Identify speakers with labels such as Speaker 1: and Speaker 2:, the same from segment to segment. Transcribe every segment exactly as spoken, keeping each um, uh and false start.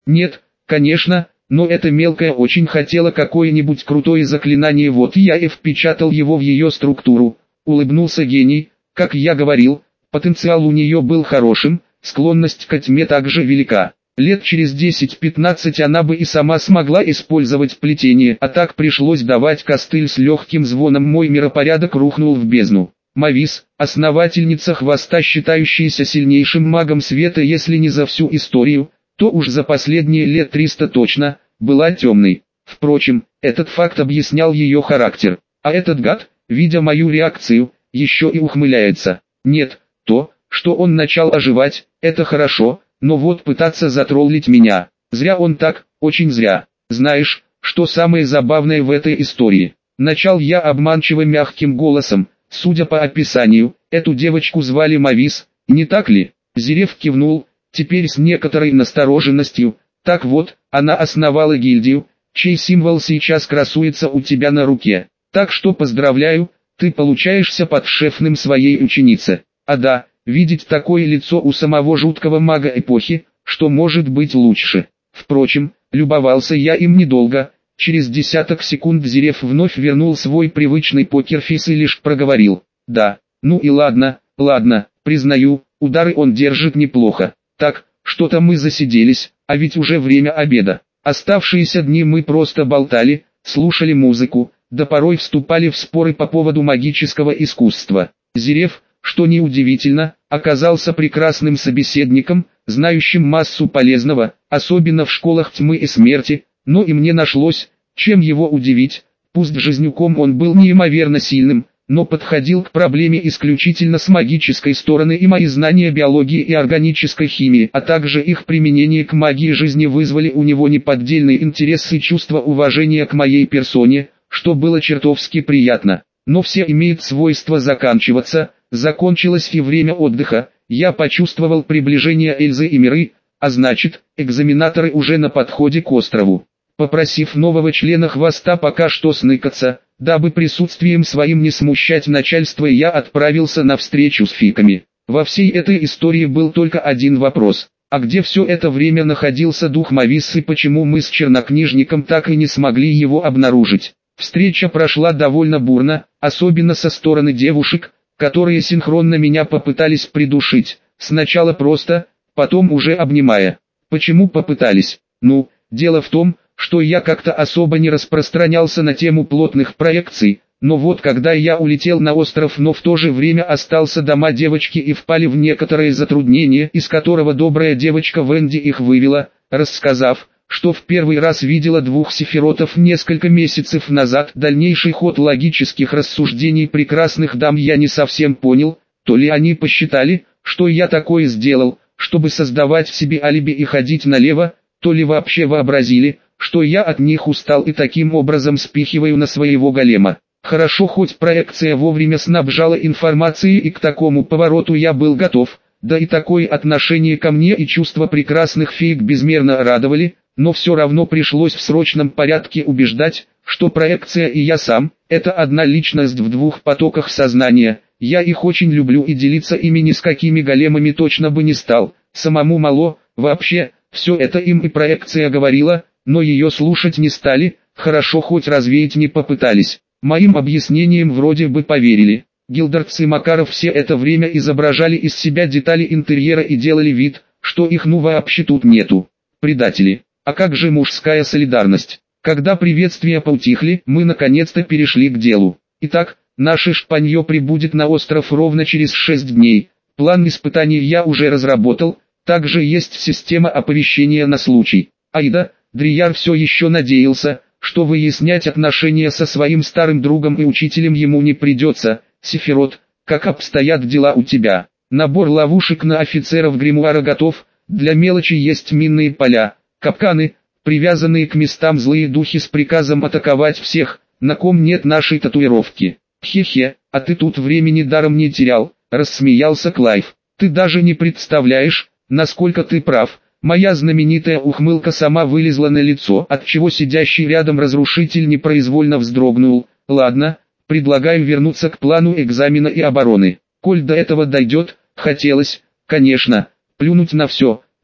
Speaker 1: Нет, конечно, но эта мелкая очень хотела какое-нибудь крутое заклинание, вот я и впечатал его в ее структуру. Улыбнулся гений. Как я говорил, потенциал у нее был хорошим, склонность к тьме также велика. Лет через десять-пятнадцать она бы и сама смогла использовать плетение, а так пришлось давать костыль с легким звоном, мой миропорядок рухнул в бездну. Мавис, основательница хвоста, считающаяся сильнейшим магом света, если не за всю историю, то уж за последние лет триста точно, была темной. Впрочем, этот факт объяснял ее характер. А этот гад, видя мою реакцию, еще и ухмыляется. Нет, то, что он начал оживать, это хорошо, но вот пытаться затроллить меня, зря он так, очень зря. Знаешь, что самое забавное в этой истории? Начал я обманчиво мягким голосом. Судя по описанию, эту девочку звали Мавис, не так ли? Зирев кивнул, теперь с некоторой настороженностью. Так вот, она основала гильдию, чей символ сейчас красуется у тебя на руке. Так что поздравляю, ты получаешься подшефным своей ученицы. А да, видеть такое лицо у самого жуткого мага эпохи, что может быть лучше. Впрочем, любовался я им недолго. Через десяток секунд Зирев вновь вернул свой привычный покерфейс и лишь проговорил: «Да, ну и ладно, ладно, признаю, удары он держит неплохо. Так, что-то мы засиделись, а ведь уже время обеда. Оставшиеся дни мы просто болтали, слушали музыку, да порой вступали в споры по поводу магического искусства». Зирев, что неудивительно, оказался прекрасным собеседником, знающим массу полезного, особенно в школах тьмы и смерти, но и мне нашлось, чем его удивить. Пусть жизнюком он был неимоверно сильным, но подходил к проблеме исключительно с магической стороны, и мои знания биологии и органической химии, а также их применение к магии жизни вызвали у него неподдельный интерес и чувство уважения к моей персоне, что было чертовски приятно. Но все имеет свойство заканчиваться, закончилось и время отдыха, я почувствовал приближение Эльзы и Миры, а значит, экзаменаторы уже на подходе к острову. Попросив нового члена хвоста пока что сныкаться, дабы присутствием своим не смущать начальство, я отправился на встречу с фиками. Во всей этой истории был только один вопрос: а где все это время находился дух Мавис и почему мы с чернокнижником так и не смогли его обнаружить? Встреча прошла довольно бурно, особенно со стороны девушек, которые синхронно меня попытались придушить, сначала просто, потом уже обнимая. Почему попытались? Ну, дело в том, что я как-то особо не распространялся на тему плотных проекций, но вот когда я улетел на остров, но в то же время остался дома, девочки и впали в некоторые затруднения, из которого добрая девочка Венди их вывела, рассказав, что в первый раз видела двух сефиротов несколько месяцев назад. Дальнейший ход логических рассуждений прекрасных дам я не совсем понял, то ли они посчитали, что я такое сделал, чтобы создавать в себе алиби и ходить налево, то ли вообще вообразили, что я от них устал и таким образом спихиваю на своего голема. Хорошо, хоть проекция вовремя снабжала информацией, и к такому повороту я был готов, да и такое отношение ко мне и чувства прекрасных феек безмерно радовали, но все равно пришлось в срочном порядке убеждать, что проекция и я сам – это одна личность в двух потоках сознания. Я их очень люблю и делиться ими ни с какими големами точно бы не стал, самому мало, вообще, все это им и проекция говорила, но ее слушать не стали, хорошо хоть развеять не попытались. Моим объяснениям вроде бы поверили. Гилдерц и Макаров все это время изображали из себя детали интерьера и делали вид, что их ну вообще тут нету. Предатели. А как же мужская солидарность? Когда приветствия поутихли, мы наконец-то перешли к делу. Итак, наше шпанье прибудет на остров ровно через шесть дней. План испытаний я уже разработал, также есть система оповещения на случай. Айда, Дрияр все еще надеялся, что выяснять отношения со своим старым другом и учителем ему не придется. Сефирот, как обстоят дела у тебя? Набор ловушек на офицеров гримуара готов, для мелочи есть минные поля, капканы, привязанные к местам злые духи с приказом атаковать всех, на ком нет нашей татуировки. Хе-хе, а ты тут времени даром не терял, рассмеялся Клайв. Ты даже не представляешь, насколько ты прав. Моя знаменитая ухмылка сама вылезла на лицо, отчего сидящий рядом разрушитель непроизвольно вздрогнул. Ладно, предлагаю вернуться к плану экзамена и обороны. Коль до этого дойдет, хотелось, конечно, плюнуть на все,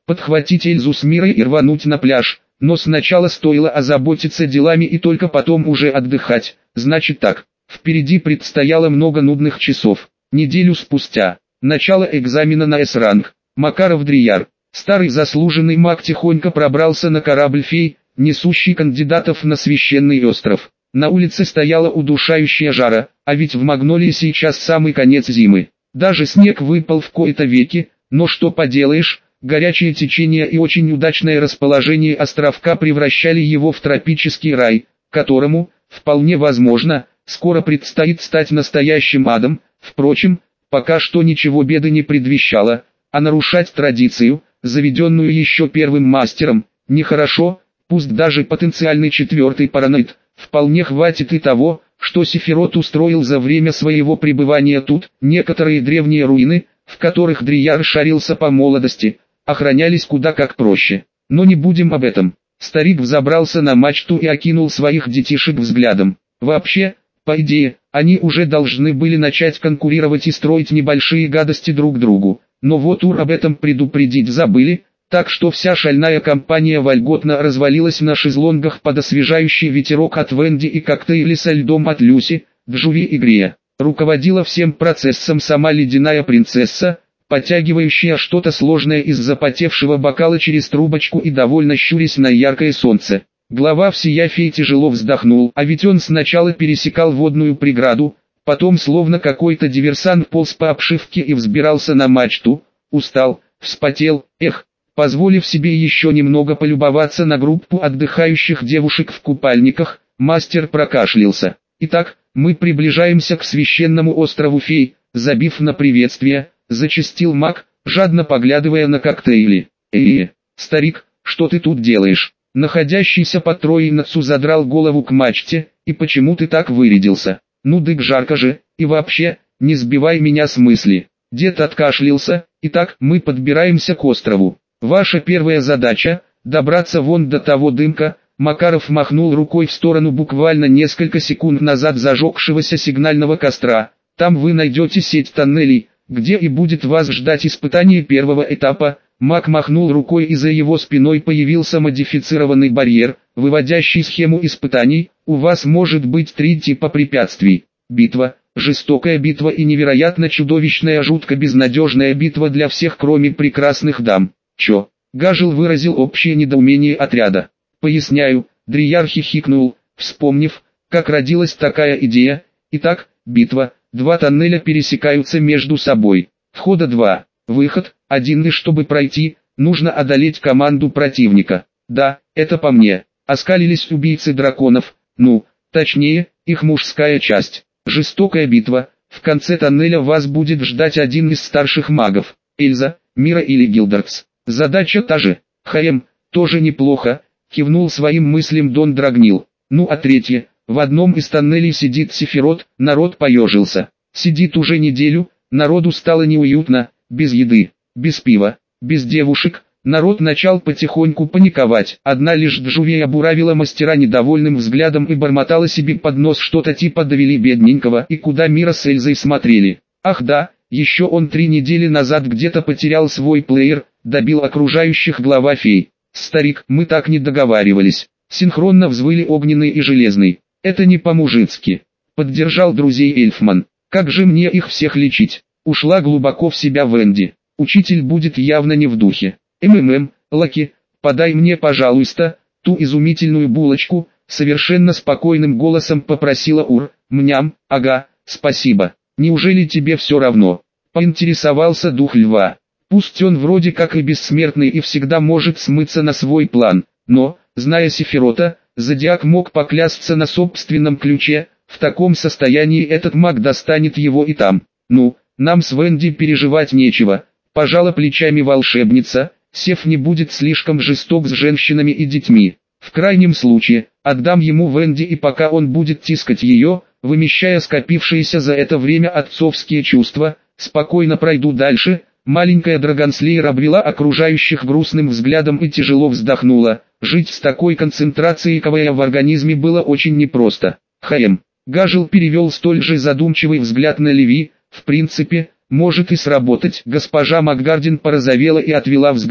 Speaker 1: подхватить Эльзу с Мирой и рвануть на пляж, но сначала стоило озаботиться делами и только потом уже отдыхать. Значит так, впереди предстояло много нудных часов. Неделю спустя, начало экзамена на С-ранг, Макаров-Дрияр, старый заслуженный маг тихонько пробрался на корабль «Фей», несущий кандидатов на священный остров. На улице стояла удушающая жара, а ведь в Магнолии сейчас самый конец зимы. Даже снег выпал в кои-то веки, но что поделаешь, горячее течение и очень удачное расположение островка превращали его в тропический рай, которому, вполне возможно, скоро предстоит стать настоящим адом. Впрочем, пока что ничего беды не предвещало, а нарушать традицию, заведенную еще первым мастером, нехорошо. Пусть даже потенциальный четвертый параноид, вполне хватит и того, что Сефирот устроил за время своего пребывания тут. Некоторые древние руины, в которых Дрияр шарился по молодости, охранялись куда как проще. Но не будем об этом. Старик взобрался на мачту и окинул своих детишек взглядом. Вообще, по идее, они уже должны были начать конкурировать и строить небольшие гадости друг другу. Но вот ур об этом предупредить забыли. Так что вся шальная компания вольготно развалилась на шезлонгах под освежающий ветерок от Венди и коктейли со льдом от Люси, Джуви и Грия. Руководила всем процессом сама ледяная принцесса, подтягивающая что-то сложное из запотевшего бокала через трубочку и довольно щурясь на яркое солнце. Глава всея фей тяжело вздохнул, а ведь он сначала пересекал водную преграду, потом словно какой-то диверсант полз по обшивке и взбирался на мачту, устал, вспотел, эх. Позволив себе еще немного полюбоваться на группу отдыхающих девушек в купальниках, мастер прокашлялся. Итак, мы приближаемся к священному острову фей, забив на приветствие, зачастил маг, жадно поглядывая на коктейли. Эй, старик, что ты тут делаешь? Находящийся под троицу задрал голову к мачте, и почему ты так вырядился? Ну дык жарко же, и вообще, не сбивай меня с мысли. Дед откашлялся. Итак, мы подбираемся к острову. Ваша первая задача – добраться вон до того дымка. Макаров махнул рукой в сторону буквально несколько секунд назад зажегшегося сигнального костра. Там вы найдете сеть тоннелей, где и будет вас ждать испытание первого этапа. Мак махнул рукой, и за его спиной появился модифицированный барьер, выводящий схему испытаний. У вас может быть три типа препятствий. Битва, жестокая битва и невероятно чудовищная, жутко безнадежная битва для всех, кроме прекрасных дам. Чё? Гажил выразил общее недоумение отряда. Поясняю, Дрияр хихикнул, вспомнив, как родилась такая идея. Итак, битва, два тоннеля пересекаются между собой. Входа два, выход, один, и чтобы пройти, нужно одолеть команду противника. Да, это по мне. Оскалились убийцы драконов, ну, точнее, их мужская часть. Жестокая битва, в конце тоннеля вас будет ждать один из старших магов. Эльза, Мира или Гилдеркс. Задача та же. Хаем, тоже неплохо, кивнул своим мыслям Дон Драгнил. Ну а третье, в одном из тоннелей сидит Сефирот. Народ поежился. Сидит уже неделю, народу стало неуютно, без еды, без пива, без девушек. Народ начал потихоньку паниковать. Одна лишь Джуви обуравила мастера недовольным взглядом и бормотала себе под нос что-то типа «довели бедненького», и куда Мира с Эльзой смотрели. Ах да, еще он три недели назад где-то потерял свой плеер, добил окружающих глава фей. Старик, мы так не договаривались. Синхронно взвыли Огненный и Железный. Это не по-мужицки. Поддержал друзей Эльфман. Как же мне их всех лечить? Ушла глубоко в себя Венди. Учитель будет явно не в духе. МММ, Лаки, подай мне, пожалуйста, ту изумительную булочку, совершенно спокойным голосом попросила Ур. Мням, ага, спасибо. Неужели тебе все равно? Поинтересовался дух льва. Пусть он вроде как и бессмертный и всегда может смыться на свой план, но, зная Сефирота, Зодиак мог поклясться на собственном ключе. В таком состоянии этот маг достанет его и там. Ну, нам с Венди переживать нечего, пожала плечами волшебница. Сеф не будет слишком жесток с женщинами и детьми. В крайнем случае, отдам ему Венди, и пока он будет тискать ее, вымещая скопившиеся за это время отцовские чувства, спокойно пройду дальше. Маленькая Драгонслейер обвела окружающих грустным взглядом и тяжело вздохнула. Жить с такой концентрацией КВЯ в организме было очень непросто. Хаем. Гажил перевел столь же задумчивый взгляд на Леви. В принципе, может и сработать. Госпожа Макгардин порозовела и отвела взгляд.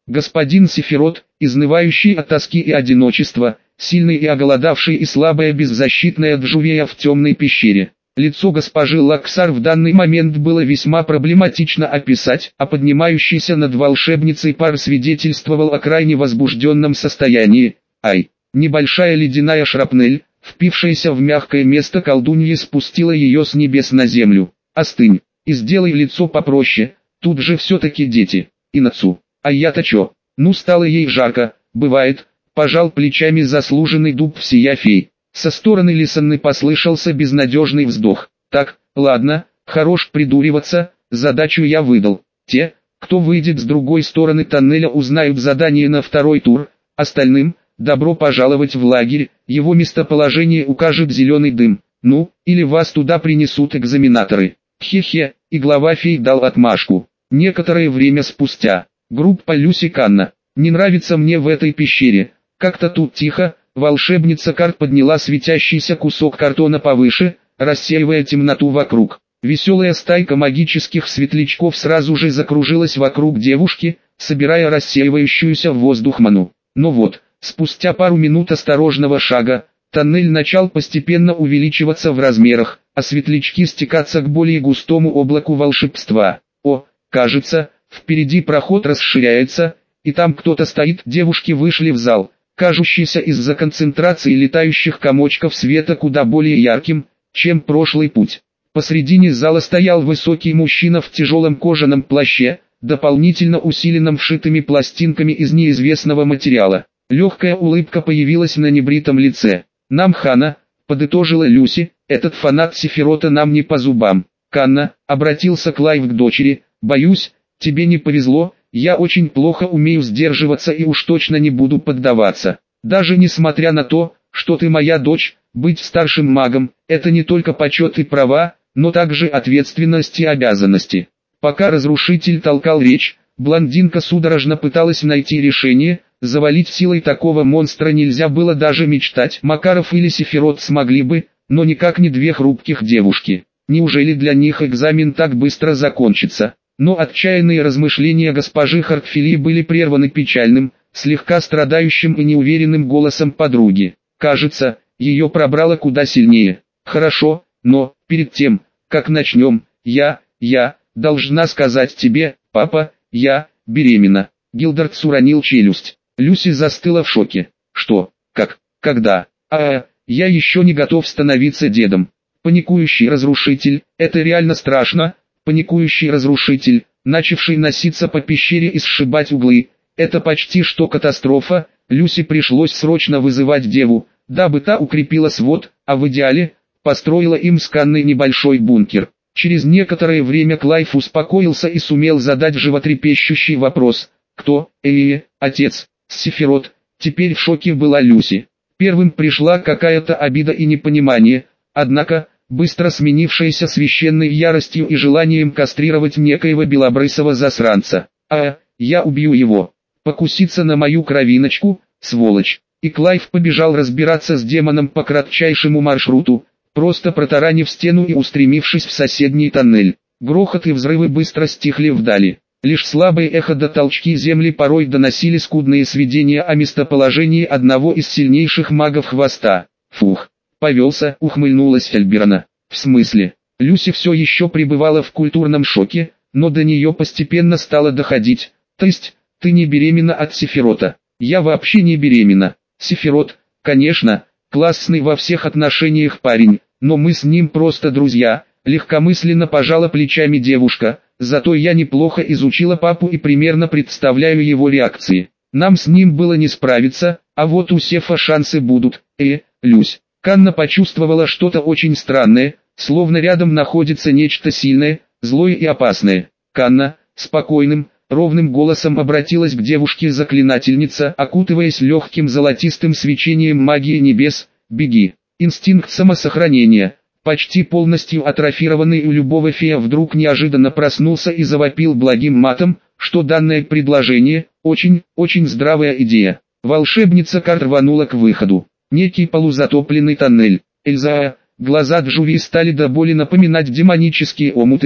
Speaker 1: Господин Сефирот, изнывающий от тоски и одиночества, сильный и оголодавший и слабая беззащитная Джувея в темной пещере. Лицо госпожи Лаксар в данный момент было весьма проблематично описать, а поднимающийся над волшебницей пар свидетельствовал о крайне возбужденном состоянии. Ай! Небольшая ледяная шрапнель, впившаяся в мягкое место колдуньи, спустила ее с небес на землю. Остынь и сделай лицо попроще, тут же все-таки дети. Инацу. А я-то чё? Ну стало ей жарко, бывает, пожал плечами заслуженный дуб всея фей. Со стороны Лисанны послышался безнадежный вздох. Так, ладно, хорош придуриваться, задачу я выдал. Те, кто выйдет с другой стороны тоннеля, узнают задание на второй тур, остальным – добро пожаловать в лагерь, его местоположение укажет зеленый дым. Ну, или вас туда принесут экзаменаторы. Хе-хе, и глава фей дал отмашку. Некоторое время спустя. Группа Люси Канна. Не нравится мне в этой пещере. Как-то тут тихо. Волшебница Карт подняла светящийся кусок картона повыше, рассеивая темноту вокруг. Веселая стайка магических светлячков сразу же закружилась вокруг девушки, собирая рассеивающуюся в воздух ману. Но вот, спустя пару минут осторожного шага, тоннель начал постепенно увеличиваться в размерах, а светлячки стекаться к более густому облаку волшебства. О, кажется, впереди проход расширяется, и там кто-то стоит. Девушки вышли в зал, кажущийся из-за концентрации летающих комочков света куда более ярким, чем прошлый путь. Посредине зала стоял высокий мужчина в тяжелом кожаном плаще, дополнительно усиленном вшитыми пластинками из неизвестного материала. Легкая улыбка появилась на небритом лице. «Нам хана», — подытожила Люси, — «этот фанат Сефирота нам не по зубам». «Канна», — обратился Клайв к дочери, — «боюсь, тебе не повезло, я очень плохо умею сдерживаться и уж точно не буду поддаваться. Даже несмотря на то, что ты моя дочь, быть старшим магом — это не только почет и права, но также ответственность и обязанности». Пока разрушитель толкал речь, блондинка судорожно пыталась найти решение. Завалить силой такого монстра нельзя было даже мечтать. Макаров или Сефирот смогли бы, но никак не две хрупких девушки. Неужели для них экзамен так быстро закончится? Но отчаянные размышления госпожи Хартфили были прерваны печальным, слегка страдающим и неуверенным голосом подруги. Кажется, ее пробрало куда сильнее. «Хорошо, но, перед тем, как начнем, я, я, должна сказать тебе, папа, я, беременна». Гилдард уронил челюсть. Люси застыла в шоке. «Что? Как? Когда? А, я еще не готов становиться дедом». Паникующий разрушитель, это реально страшно. Паникующий разрушитель, начавший носиться по пещере и сшибать углы, это почти что катастрофа. Люси пришлось срочно вызывать деву, дабы та укрепила свод, а в идеале, построила им с Канной небольшой бункер. Через некоторое время Клайв успокоился и сумел задать животрепещущий вопрос. «Кто? Э, отец?» «Сефирот». Теперь в шоке была Люси. Первым пришла какая-то обида и непонимание, однако, быстро сменившаяся священной яростью и желанием кастрировать некоего белобрысого засранца. «А, я убью его. Покуситься на мою кровиночку, сволочь». И Клайв побежал разбираться с демоном по кратчайшему маршруту, просто протаранив стену и устремившись в соседний тоннель. Грохот и взрывы быстро стихли вдали. Лишь слабые эхо да толчки земли порой доносили скудные сведения о местоположении одного из сильнейших магов хвоста. «Фух, повелся», — ухмыльнулась Эльберана. «В смысле?» Люси все еще пребывала в культурном шоке, но до нее постепенно стало доходить. «То есть, ты не беременна от Сефирота?» «Я вообще не беременна. Сефирот, конечно, классный во всех отношениях парень, но мы с ним просто друзья», — легкомысленно пожала плечами девушка. «Зато я неплохо изучила папу и примерно представляю его реакции. Нам с ним было не справиться, а вот у Сефа шансы будут». «Э, Люсь». Канна почувствовала что-то очень странное, словно рядом находится нечто сильное, злое и опасное. «Канна», спокойным, ровным голосом обратилась к девушке заклинательница, окутываясь легким золотистым свечением магии небес. «Беги». Инстинкт самосохранения, почти полностью атрофированный у любого фея, вдруг неожиданно проснулся и завопил благим матом, что данное предложение – очень, очень здравая идея. Волшебница Карт рванула к выходу. Некий полузатопленный тоннель. Эльза, глаза Джуви стали до боли напоминать демонические омуты.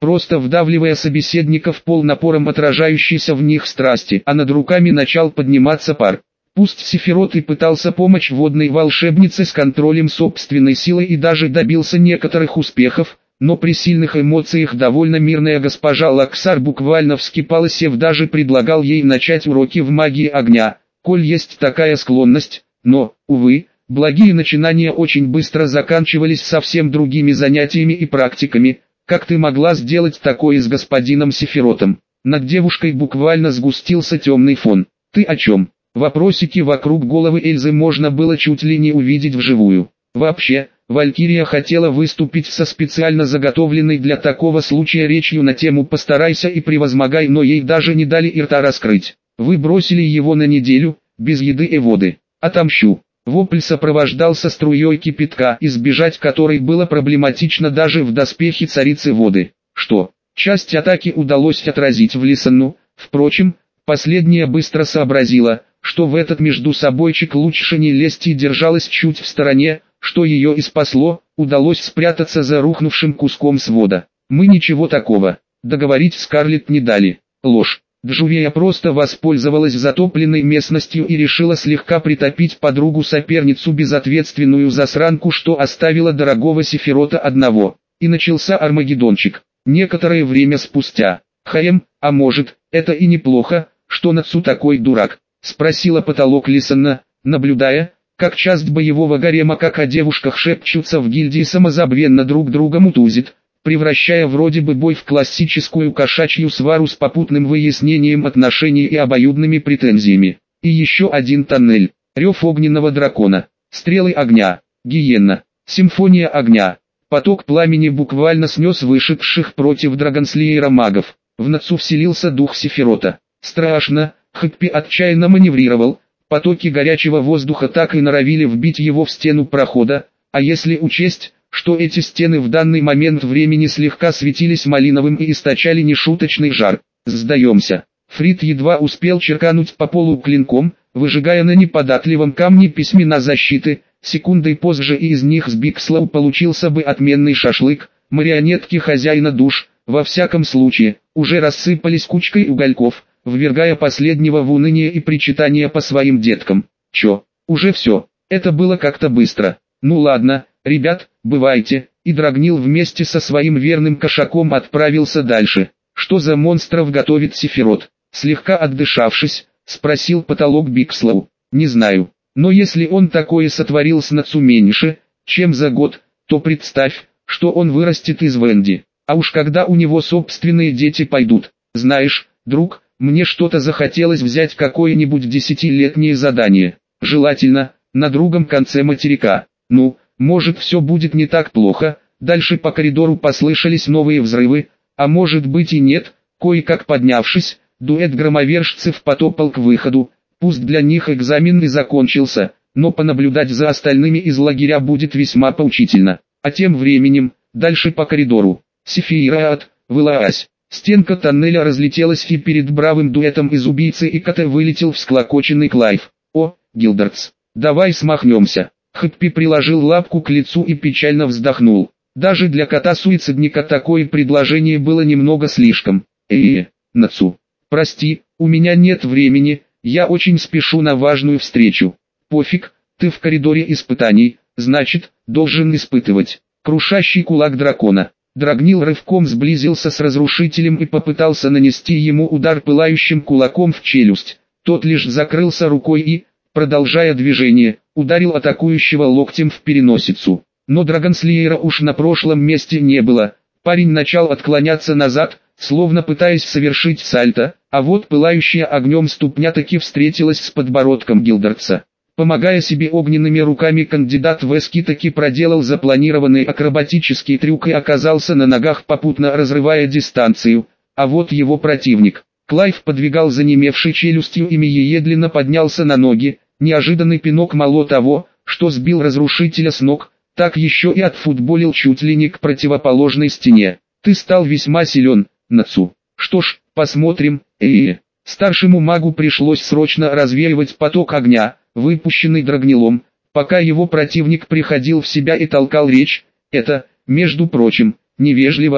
Speaker 1: просто вдавливая собеседника в пол напором отражающейся в них страсти, а над руками начал подниматься пар. Пусть Сефирот и пытался помочь водной волшебнице с контролем собственной силы и даже добился некоторых успехов, но при сильных эмоциях довольно мирная госпожа Лаксар буквально вскипала, Сев даже предлагал ей начать уроки в магии огня, коль есть такая склонность, но, увы, благие начинания очень быстро заканчивались совсем другими занятиями и практиками. Как ты могла сделать такое с господином Сефиротом? Над девушкой буквально сгустился темный фон. Ты о чем? Вопросики вокруг головы Эльзы можно было чуть ли не увидеть вживую. Вообще, Валькирия хотела выступить со специально заготовленной для такого случая речью на тему «Постарайся и превозмогай», но ей даже не дали и рта раскрыть. Вы бросили его на неделю, без еды и воды. Отомщу. Вопль сопровождался струей кипятка, избежать которой было проблематично даже в доспехе царицы воды. Что? Часть атаки удалось отразить в Лисанну, впрочем, последняя быстро сообразила, что в этот междусобойчик лучше не лезть и держалась чуть в стороне, что ее и спасло, удалось спрятаться за рухнувшим куском свода. Мы ничего такого. Договорить Скарлетт не дали. Ложь. Джувея просто воспользовалась затопленной местностью и решила слегка притопить подругу-соперницу, безответственную засранку, что оставила дорогого Сефирота одного. И начался Армагеддончик. Некоторое время спустя. Хаем, а может, это и неплохо, что Нацу такой дурак? Спросила потолок Лисанна, наблюдая, как часть боевого гарема как о девушках шепчутся в гильдии, самозабвенно друг друга мутузит, превращая вроде бы бой в классическую кошачью свару с попутным выяснением отношений и обоюдными претензиями. И еще один тоннель, рев огненного дракона, стрелы огня, гиенна, симфония огня. Поток пламени буквально снес вышедших против Драгонслеера магов. В Нацу вселился дух Сефирота. Страшно, Хэппи отчаянно маневрировал, потоки горячего воздуха так и норовили вбить его в стену прохода, а если учесть, что эти стены в данный момент времени слегка светились малиновым и источали нешуточный жар. Сдаемся. Фрид едва успел черкануть по полу клинком, выжигая на неподатливом камне письмена защиты. Секундой позже и из них с Бикслоу получился бы отменный шашлык. Марионетки хозяина душ, во всяком случае, уже рассыпались кучкой угольков, ввергая последнего в уныние и причитание по своим деткам. Чё, уже все? Это было как-то быстро. Ну ладно, ребят, бывайте. И Драгнил вместе со своим верным кошаком отправился дальше. Что за монстров готовит Сефирот? Слегка отдышавшись, спросил потолок Бикслоу. Не знаю, но если он такое сотворил с Нацу меньше, чем за год, то представь, что он вырастет из Венди. А уж когда у него собственные дети пойдут. Знаешь, друг, мне что-то захотелось взять какое-нибудь десятилетнее задание. Желательно, на другом конце материка. Ну, может, все будет не так плохо. Дальше по коридору послышались новые взрывы, а может быть и нет. Кое-как поднявшись, дуэт громовержцев потопал к выходу. Пусть для них экзамен и закончился, но понаблюдать за остальными из лагеря будет весьма поучительно. А тем временем, дальше по коридору, Сефираат, вылазь. Стенка тоннеля разлетелась, и перед бравым дуэтом из убийцы и кота вылетел всклокоченный Клайв. О, Гилдертс, давай смахнемся. Хэппи приложил лапку к лицу и печально вздохнул. Даже для кота-суицидника такое предложение было немного слишком. Э-э, Нацу, прости, у меня нет времени, я очень спешу на важную встречу. Пофиг, ты в коридоре испытаний, значит, должен испытывать. Крушащий кулак дракона. Драгнил рывком сблизился с разрушителем и попытался нанести ему удар пылающим кулаком в челюсть. Тот лишь закрылся рукой и, продолжая движение, ударил атакующего локтем в переносицу. Но Драгонслеера уж на прошлом месте не было. Парень начал отклоняться назад, словно пытаясь совершить сальто, а вот пылающая огнем ступня таки встретилась с подбородком Гилдертса. Помогая себе огненными руками, кандидат в эски таки проделал запланированный акробатический трюк и оказался на ногах, попутно разрывая дистанцию, а вот его противник. Клайв подвигал занемевшей челюстью и медленно поднялся на ноги. Неожиданный пинок мало того, что сбил разрушителя с ног, так еще и отфутболил чуть ли не к противоположной стене. Ты стал весьма силен, Нацу. Что ж, посмотрим. Э-э. Старшему магу пришлось срочно развеивать поток огня, выпущенный Драгнилом, пока его противник приходил в себя и толкал речь. Это, между прочим, невежливо,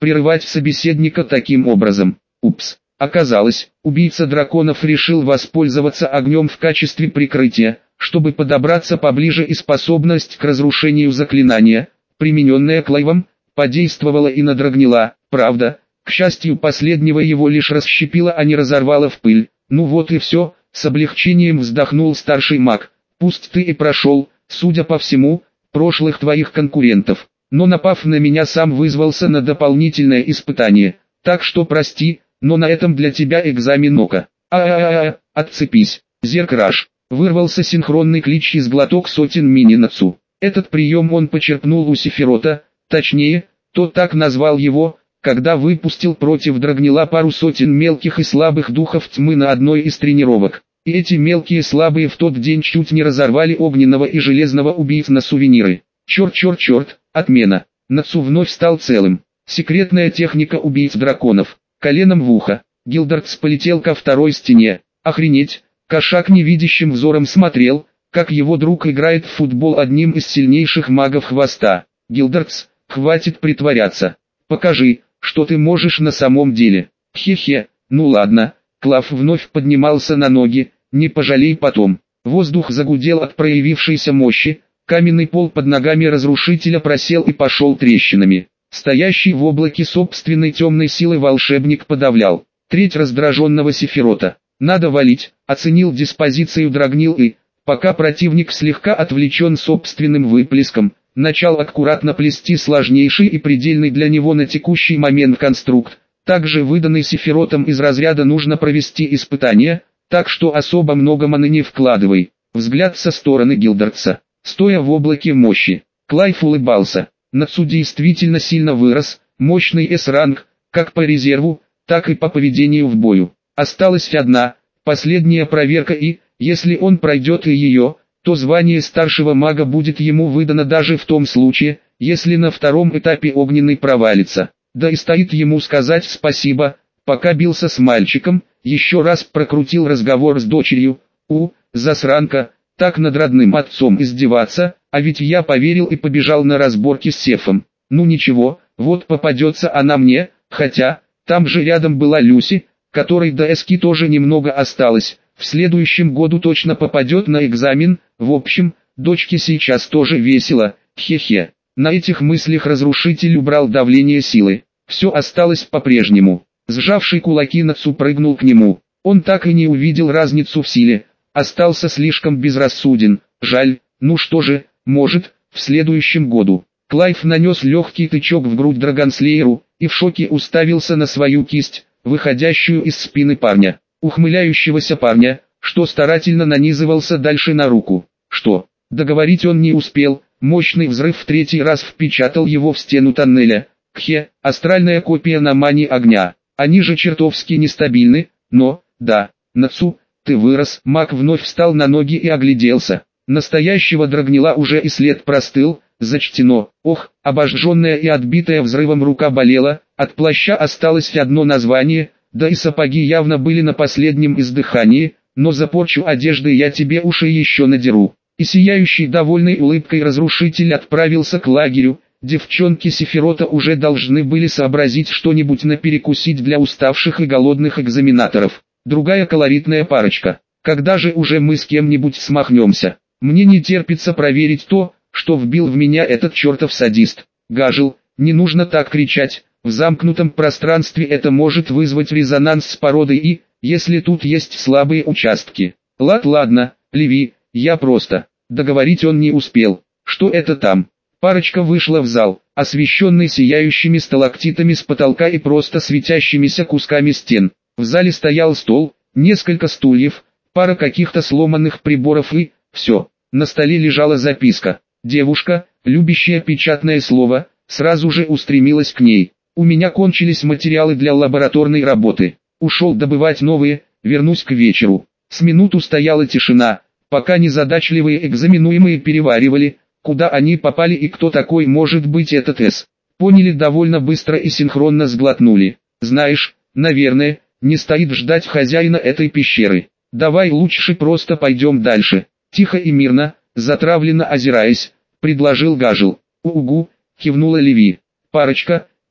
Speaker 1: прерывать собеседника таким образом. Упс. Оказалось, убийца драконов решил воспользоваться огнем в качестве прикрытия, чтобы подобраться поближе, и способность к разрушению заклинания, примененная Клайвом, подействовала и на Драгнила. Правда, к счастью последнего его лишь расщепило, а не разорвало в пыль. Ну вот и все, с облегчением вздохнул старший маг. Пусть ты и прошел, судя по всему, прошлых твоих конкурентов, но напав на меня сам вызвался на дополнительное испытание. Так что прости, но на этом для тебя экзамен ока. А-а-а, отцепись, Зеркраш. Вырвался синхронный клич из глоток сотен Мининацу. Этот прием он почерпнул у Сефирота, точнее, тот так назвал его, когда выпустил против Драгнила пару сотен мелких и слабых духов тьмы на одной из тренировок. И эти мелкие слабые в тот день чуть не разорвали огненного и железного убийц на сувениры. Черт-черт-черт, отмена. Нацу вновь стал целым. Секретная техника убийц драконов. Коленом в ухо. Гилдардс полетел ко второй стене. Охренеть. Кошак невидящим взором смотрел, как его друг играет в футбол одним из сильнейших магов хвоста. Гилдардс, хватит притворяться. Покажи, что ты можешь на самом деле. Хе-хе, ну ладно. Клав вновь поднимался на ноги, не пожалей потом. Воздух загудел от проявившейся мощи, каменный пол под ногами разрушителя просел и пошел трещинами. Стоящий в облаке собственной темной силы волшебник подавлял. Треть раздраженного Сефирота. Надо валить, оценил диспозицию Драгнил и, пока противник слегка отвлечен собственным выплеском, начал аккуратно плести сложнейший и предельный для него на текущий момент конструкт, также выданный Сефиротом из разряда «нужно провести испытание», так что особо много маны не вкладывай. Взгляд со стороны Гилдардса, стоя в облаке мощи. Клайв улыбался. Нацу действительно сильно вырос, мощный эс-ранг, как по резерву, так и по поведению в бою. Осталась одна, последняя проверка и, если он пройдет и ее, то звание старшего мага будет ему выдано даже в том случае, если на втором этапе огненный провалится. Да и стоит ему сказать спасибо, пока бился с мальчиком, еще раз прокрутил разговор с дочерью. У, засранка, так над родным отцом издеваться, а ведь я поверил и побежал на разборки с Сефом. Ну ничего, вот попадется она мне, хотя, там же рядом была Люси, которой до эски тоже немного осталось, в следующем году точно попадет на экзамен. В общем, дочке сейчас тоже весело, хе-хе. На этих мыслях разрушитель убрал давление силы. Все осталось по-прежнему. Сжавший кулаки Нацу прыгнул к нему. Он так и не увидел разницу в силе. Остался слишком безрассуден. Жаль, ну что же, может, в следующем году. Клайв нанес легкий тычок в грудь Драгонслееру, и в шоке уставился на свою кисть, выходящую из спины парня. Ухмыляющегося парня, что старательно нанизывался дальше на руку. Что? Договорить он не успел, мощный взрыв в третий раз впечатал его в стену тоннеля. Кхе, астральная копия на мане огня. Они же чертовски нестабильны, но, да, Нацу, ты вырос. Маг вновь встал на ноги и огляделся. Настоящего Драгнила уже и след простыл, зачтено. Ох, обожженная и отбитая взрывом рука болела, от плаща осталось одно название, да и сапоги явно были на последнем издыхании, но за порчу одежды я тебе уши еще надеру. И сияющий довольной улыбкой разрушитель отправился к лагерю. Девчонки Сефирота уже должны были сообразить что-нибудь наперекусить для уставших и голодных экзаменаторов. Другая колоритная парочка. Когда же уже мы с кем-нибудь смахнемся? Мне не терпится проверить то, что вбил в меня этот чертов садист. Гажел, не нужно так кричать. В замкнутом пространстве это может вызвать резонанс с породой и, если тут есть слабые участки. Лад ладно, Леви, я просто... Договорить он не успел. Что это там? Парочка вышла в зал, освещенный сияющими сталактитами с потолка и просто светящимися кусками стен. В зале стоял стол, несколько стульев, пара каких-то сломанных приборов и... все. На столе лежала записка. Девушка, любящая печатное слово, сразу же устремилась к ней. У меня кончились материалы для лабораторной работы. Ушел добывать новые, вернусь к вечеру. С минуту стояла тишина, пока незадачливые экзаменуемые переваривали, куда они попали и кто такой может быть этот С. Поняли довольно быстро и синхронно сглотнули. Знаешь, наверное, не стоит ждать хозяина этой пещеры. Давай лучше просто пойдем дальше. Тихо и мирно, затравленно озираясь, предложил Гажел. Угу, кивнула Леви. Парочка,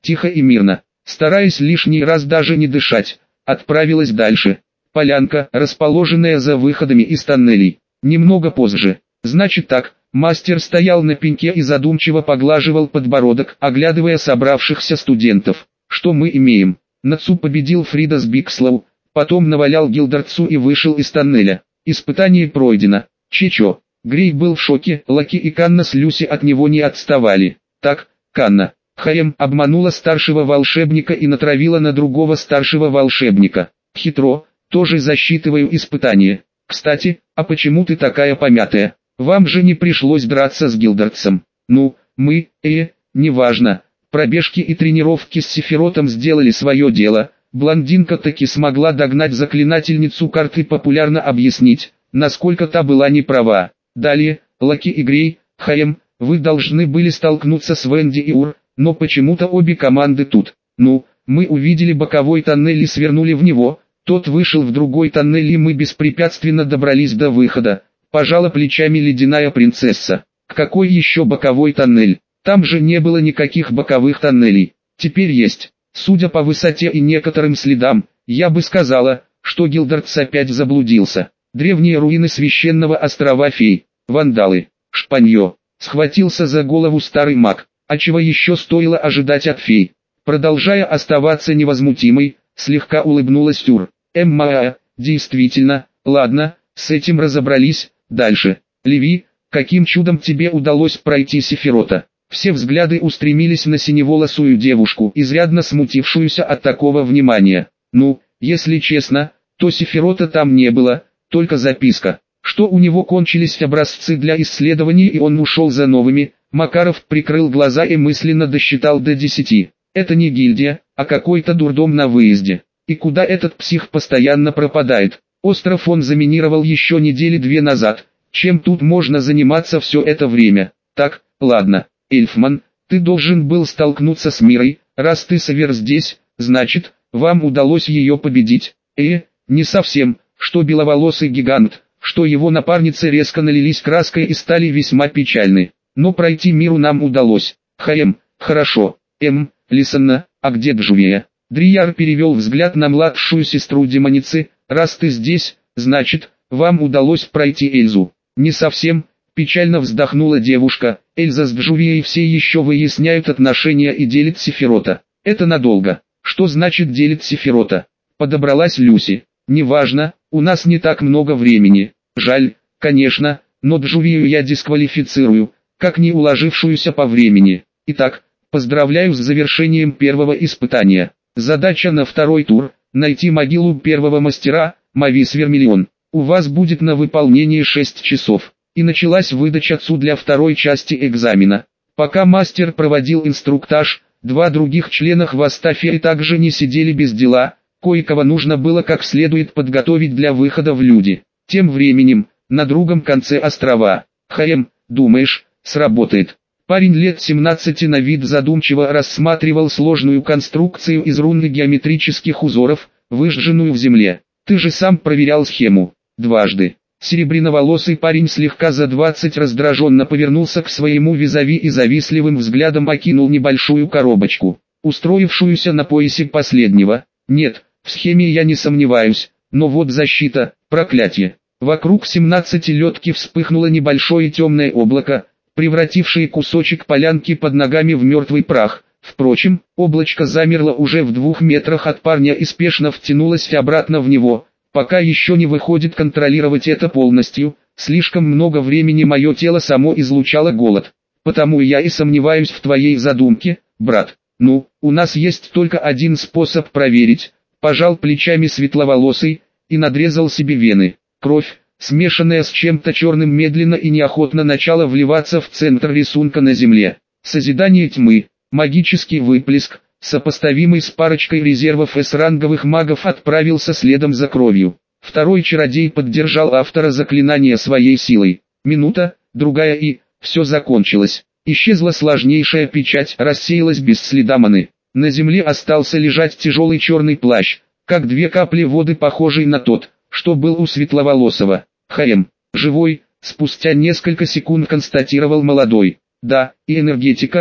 Speaker 1: тихо и мирно, стараясь лишний раз даже не дышать, отправилась дальше. Полянка, расположенная за выходами из тоннелей. Немного позже. Значит так, мастер стоял на пеньке и задумчиво поглаживал подбородок, оглядывая собравшихся студентов. Что мы имеем? Нацу победил Фридас Бикслоу, потом навалял Гилдартсу и вышел из тоннеля. Испытание пройдено. Чечо. Грей был в шоке, Лаки и Канна с Люси от него не отставали. Так, Канна. Хаем обманула старшего волшебника и натравила на другого старшего волшебника. Хитро, тоже засчитываю испытание. Кстати, а почему ты такая помятая? Вам же не пришлось драться с Гилдартсом. Ну, мы, э, неважно. Пробежки и тренировки с Сефиротом сделали свое дело. Блондинка таки смогла догнать заклинательницу карты, популярно объяснить, насколько та была не права. Далее, Лаки и Грей, Хаем, вы должны были столкнуться с Венди и Ур, но почему-то обе команды тут. Ну, мы увидели боковой тоннель и свернули в него, тот вышел в другой тоннель и мы беспрепятственно добрались до выхода. Пожала плечами ледяная принцесса. Какой еще боковой тоннель? Там же не было никаких боковых тоннелей. Теперь есть. Судя по высоте и некоторым следам, я бы сказала, что Гилдартс опять заблудился. Древние руины священного острова Фей, вандалы, шпанье. Схватился за голову старый маг. А чего еще стоило ожидать от фей? Продолжая оставаться невозмутимой, слегка улыбнулась Тюр. Эмма, действительно, ладно, с этим разобрались, дальше. Леви, каким чудом тебе удалось пройти Сефирота? Все взгляды устремились на синеволосую девушку, изрядно смутившуюся от такого внимания. Ну, если честно, то Сефирота там не было, только записка, что у него кончились образцы для исследований и он ушел за новыми. Макаров прикрыл глаза и мысленно досчитал до десяти. Это не гильдия, а какой-то дурдом на выезде. И куда этот псих постоянно пропадает? Остров он заминировал еще недели две назад. Чем тут можно заниматься все это время? Так, ладно, Эльфман, ты должен был столкнуться с Мирой. Раз ты Савер здесь, значит, вам удалось ее победить. Э, не совсем, что беловолосый гигант, что его напарницы резко налились краской и стали весьма печальны. Но пройти Миру нам удалось. Хаем, хорошо. Эм, Лисанна, а где Джувия? Дрияр перевел взгляд на младшую сестру демоницы. Раз ты здесь, значит, вам удалось пройти Эльзу. Не совсем, печально вздохнула девушка. Эльза с Джувией все еще выясняют отношения и делят Сефирота. Это надолго. Что значит делит Сефирота? Подобралась Люси. Неважно, у нас не так много времени. Жаль, конечно, но Джувию я дисквалифицирую, как не уложившуюся по времени. Итак, поздравляю с завершением первого испытания. Задача на второй тур – найти могилу первого мастера, Мавис Вермиллион. У вас будет на выполнение шесть часов. И началась выдача ЦУ для второй части экзамена. Пока мастер проводил инструктаж, два других члена хвоста феи также не сидели без дела, кое-кого нужно было как следует подготовить для выхода в люди. Тем временем, на другом конце острова, Хаем, думаешь, сработает? Парень лет семнадцати на вид задумчиво рассматривал сложную конструкцию из рун и геометрических узоров, выжженную в земле. Ты же сам проверял схему. Дважды. Серебряноволосый парень слегка за двадцать раздраженно повернулся к своему визави и завистливым взглядом окинул небольшую коробочку, устроившуюся на поясе последнего. Нет, в схеме я не сомневаюсь, но вот защита, проклятие. Вокруг семнадцатилетки вспыхнуло небольшое темное облако, превратившее кусочек полянки под ногами в мертвый прах. Впрочем, облачко замерло уже в двух метрах от парня и спешно втянулось обратно в него. Пока еще не выходит контролировать это полностью, слишком много времени мое тело само излучало голод. Потому я и сомневаюсь в твоей задумке, брат. Ну, у нас есть только один способ проверить. Пожал плечами светловолосый и надрезал себе вены. Кровь, смешанная с чем-то черным, медленно и неохотно начала вливаться в центр рисунка на земле. Созидание тьмы, магический выплеск, сопоставимый с парочкой резервов эс-ранговых магов, отправился следом за кровью. Второй чародей поддержал автора заклинания своей силой. Минута, другая и все закончилось. Исчезла сложнейшая печать, рассеялась без следа маны. На земле остался лежать тяжелый черный плащ, как две капли воды, похожий на тот, что был у светловолосого. Хаем, живой, спустя несколько секунд констатировал молодой. Да, и энергетика,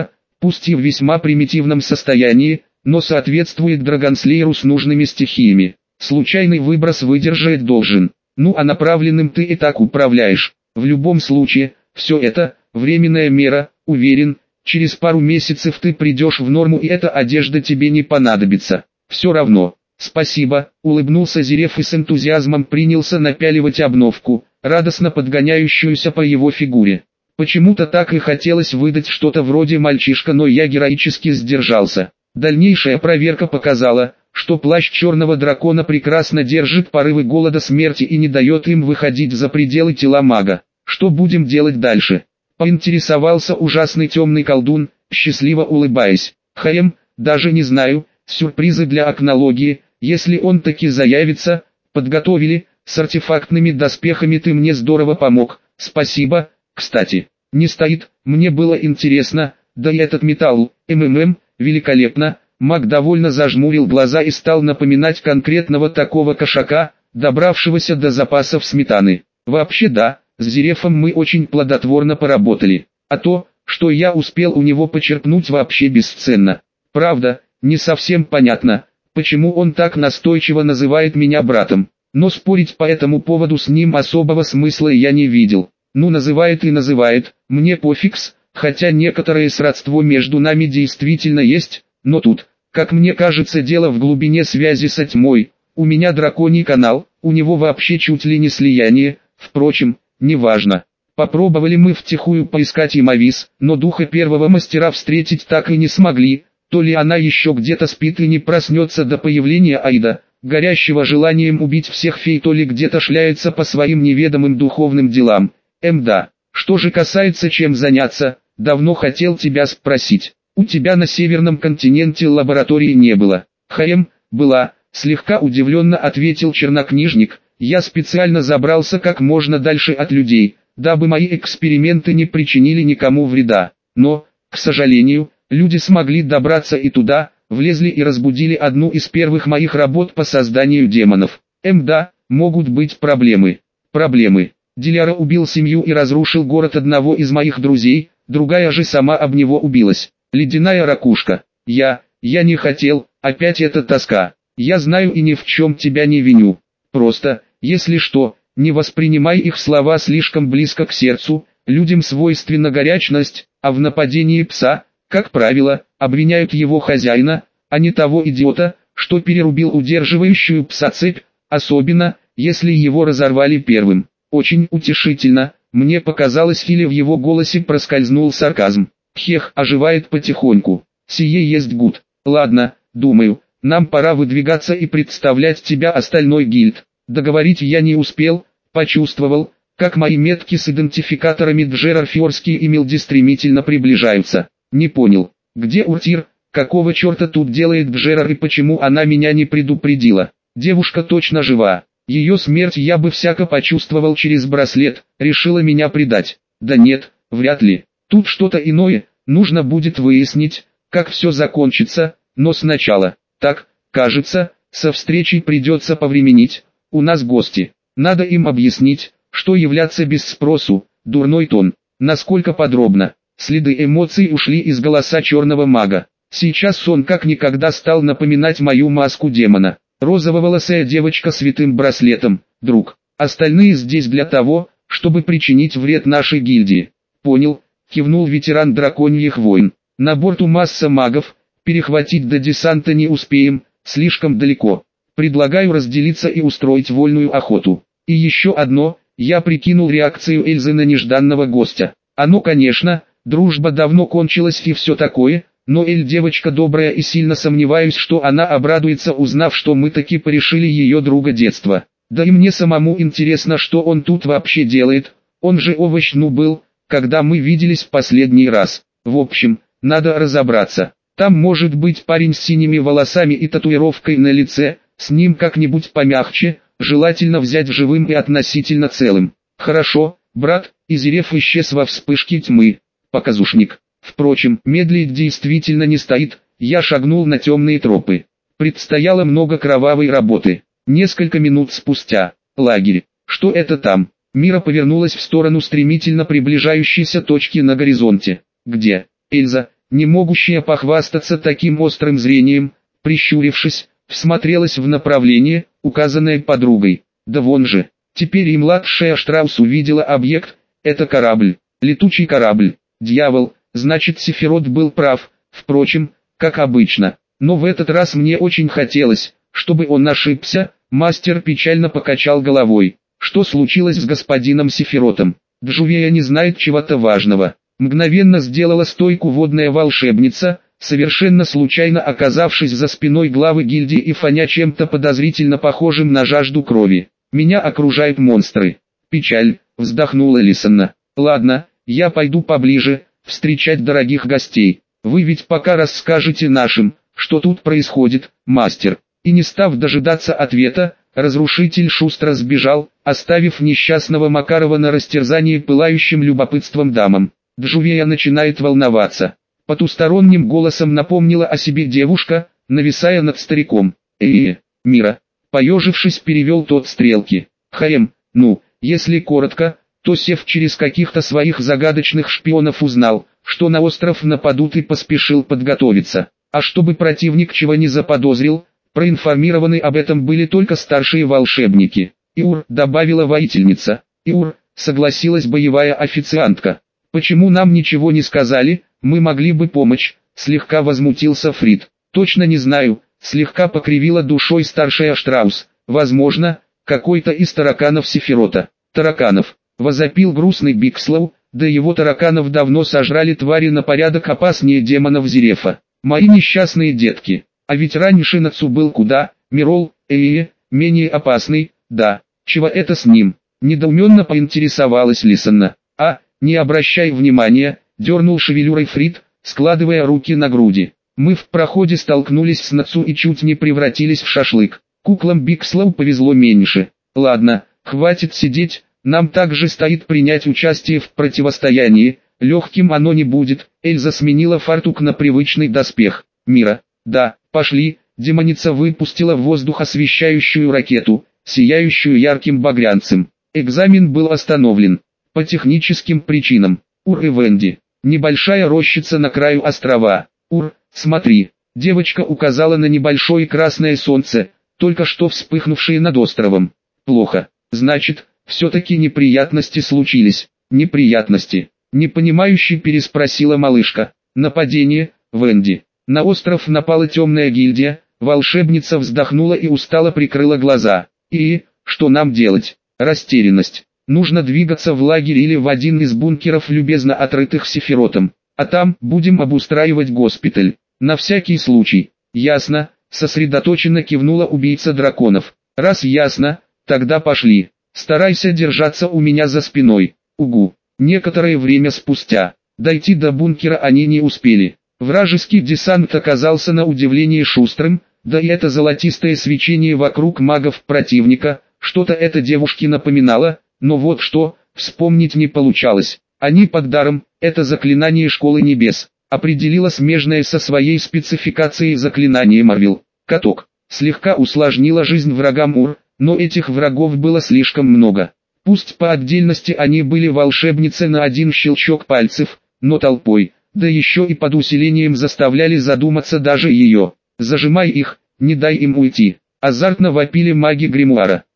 Speaker 1: пусть и в весьма примитивном состоянии, но соответствует драгонслееру с нужными стихиями. Случайный выброс выдержать должен. Ну а направленным ты и так управляешь. В любом случае, все это – временная мера, уверен, через пару месяцев ты придешь в норму и эта одежда тебе не понадобится. Все равно. Спасибо, улыбнулся Зиреф и с энтузиазмом принялся напяливать обновку, радостно подгоняющуюся по его фигуре. Почему-то так и хотелось выдать что-то вроде мальчишка, но я героически сдержался. Дальнейшая проверка показала, что плащ черного дракона прекрасно держит порывы голода смерти и не дает им выходить за пределы тела мага. Что будем делать дальше? Поинтересовался ужасный темный колдун, счастливо улыбаясь. Хаем, даже не знаю, сюрпризы для окнологии, если он таки заявится, подготовили, с артефактными доспехами ты мне здорово помог, спасибо, кстати, не стоит, мне было интересно, да и этот металл, МММ, великолепно. Маг довольно зажмурил глаза и стал напоминать конкретного такого кошака, добравшегося до запасов сметаны. Вообще да, с Зирефом мы очень плодотворно поработали, а то, что я успел у него почерпнуть, вообще бесценно. Правда, не совсем понятно, почему он так настойчиво называет меня братом, но спорить по этому поводу с ним особого смысла я не видел. Ну называет и называет, мне пофигс, хотя некоторое сродство между нами действительно есть, но тут, как мне кажется, дело в глубине связи со тьмой. У меня драконий канал, у него вообще чуть ли не слияние, впрочем, неважно. Попробовали мы втихую поискать Имавис, но духа первого мастера встретить так и не смогли, то ли она еще где-то спит и не проснется до появления Аида, горящего желанием убить всех фей, то ли где-то шляется по своим неведомым духовным делам. Эм да, что же касается чем заняться, давно хотел тебя спросить. У тебя на северном континенте лаборатории не было. Хаем, была, слегка удивленно ответил чернокнижник. Я специально забрался как можно дальше от людей, дабы мои эксперименты не причинили никому вреда. Но, к сожалению, люди смогли добраться и туда, влезли и разбудили одну из первых моих работ по созданию демонов. Эм да, могут быть проблемы. Проблемы. Диляра убил семью и разрушил город одного из моих друзей, другая же сама об него убилась. Ледяная ракушка. Я, я не хотел, опять эта тоска. Я знаю и ни в чем тебя не виню. Просто, если что, не воспринимай их слова слишком близко к сердцу, людям свойственна горячность, а в нападении пса, как правило, обвиняют его хозяина, а не того идиота, что перерубил удерживающую пса цепь, особенно, если его разорвали первым. Очень утешительно, мне показалось, или в его голосе проскользнул сарказм. Хех, оживает потихоньку. Сие есть гуд. Ладно, думаю, нам пора выдвигаться и представлять тебя остальной гильд. Договорить я не успел, почувствовал, как мои метки с идентификаторами Джерар Фьорский и Милди стремительно приближаются. Не понял, где Уртир, какого черта тут делает Джерар и почему она меня не предупредила. Девушка точно жива. Ее смерть я бы всяко почувствовал через браслет, решила меня предать. Да нет, вряд ли. Тут что-то иное, нужно будет выяснить, как все закончится, но сначала, так, кажется, со встречей придется повременить, у нас гости, надо им объяснить, что являться без спросу, дурной тон, насколько подробно, следы эмоций ушли из голоса черного мага, сейчас он как никогда стал напоминать мою маску демона, розововолосая девочка с витым браслетом, друг, остальные здесь для того, чтобы причинить вред нашей гильдии, понял? Кивнул ветеран драконьих войн. На борту масса магов, перехватить до десанта не успеем, слишком далеко. Предлагаю разделиться и устроить вольную охоту. И еще одно, я прикинул реакцию Эльзы на нежданного гостя. Оно, конечно, дружба давно кончилась и все такое, но Эль девочка добрая и сильно сомневаюсь, что она обрадуется, узнав, что мы таки порешили ее друга детства. Да и мне самому интересно, что он тут вообще делает, он же овощ ну был, когда мы виделись в последний раз. В общем, надо разобраться. Там может быть парень с синими волосами и татуировкой на лице, с ним как-нибудь помягче, желательно взять живым и относительно целым. Хорошо, брат, и Зиреф исчез во вспышке тьмы. Показушник. Впрочем, медлить действительно не стоит, я шагнул на темные тропы. Предстояло много кровавой работы. Несколько минут спустя. Лагерь. Что это там? Мира повернулась в сторону стремительно приближающейся точки на горизонте. Где? Эльза, не могущая похвастаться таким острым зрением, прищурившись, всмотрелась в направление, указанное подругой. Да вон же, теперь и младшая Штраус увидела объект, это корабль, летучий корабль. Дьявол, значит Сефирот был прав, впрочем, как обычно. Но в этот раз мне очень хотелось, чтобы он ошибся. Мастер печально покачал головой. Что случилось с господином Сефиротом? Джувея не знает чего-то важного. Мгновенно сделала стойку водная волшебница, совершенно случайно оказавшись за спиной главы гильдии и фоня чем-то подозрительно похожим на жажду крови. Меня окружают монстры. Печаль, вздохнула Лисанна. Ладно, я пойду поближе, встречать дорогих гостей. Вы ведь пока расскажете нашим, что тут происходит, мастер. И не став дожидаться ответа, разрушитель шустро сбежал, оставив несчастного Макарова на растерзании пылающим любопытством дамам. Джувея начинает волноваться. Потусторонним голосом напомнила о себе девушка, нависая над стариком. «Э-э, Мира!» Поежившись, перевел тот стрелки. «Хаем, ну, если коротко, то Сев через каких-то своих загадочных шпионов узнал, что на остров нападут и поспешил подготовиться. А чтобы противник чего не заподозрил, проинформированы об этом были только старшие волшебники. Иур, добавила воительница. Иур, согласилась боевая официантка. Почему нам ничего не сказали, мы могли бы помочь, слегка возмутился Фрид. Точно не знаю, слегка покривила душой старшая Штраус. Возможно, какой-то из тараканов Сефирота. Тараканов, возопил грустный Бикслоу, да его тараканов давно сожрали твари на порядок опаснее демонов Зерефа. Мои несчастные детки. А ведь раньше Нацу был куда, Мирол, э-э, менее опасный, да, чего это с ним? Недоуменно поинтересовалась Лисанна. А, не обращай внимания, дернул шевелюрой Фрид, складывая руки на груди. Мы в проходе столкнулись с Нацу и чуть не превратились в шашлык. Куклам Бикслоу повезло меньше. Ладно, хватит сидеть, нам также стоит принять участие в противостоянии. Легким оно не будет. Эльза сменила фартук на привычный доспех. Мира, да, пошли. Демоница выпустила в воздух освещающую ракету, сияющую ярким багрянцем. Экзамен был остановлен. По техническим причинам. Ур и Венди. Небольшая рощица на краю острова. Ур, смотри. Девочка указала на небольшое красное солнце, только что вспыхнувшее над островом. Плохо. Значит, все-таки неприятности случились. Неприятности. Непонимающе переспросила малышка. Нападение, Венди. На остров напала темная гильдия. Волшебница вздохнула и устало прикрыла глаза. И, что нам делать? Растерянность. Нужно двигаться в лагерь или в один из бункеров, любезно отрытых Сефиротом. А там будем обустраивать госпиталь. На всякий случай. Ясно, сосредоточенно кивнула убийца драконов. Раз ясно, тогда пошли. Старайся держаться у меня за спиной. Угу. Некоторое время спустя. Дойти до бункера они не успели. Вражеский десант оказался на удивление шустрым, да и это золотистое свечение вокруг магов противника, что-то это девушке напоминало, но вот что, вспомнить не получалось. Они под даром, это заклинание Школы Небес, определила смежное со своей спецификацией заклинание Марвел. Каток, слегка усложнила жизнь врагам Ур, но этих врагов было слишком много. Пусть по отдельности они были волшебницы на один щелчок пальцев, но толпой, да еще и под усилением заставляли задуматься даже ее. Зажимай их, не дай им уйти. Азартно вопили маги гримуара.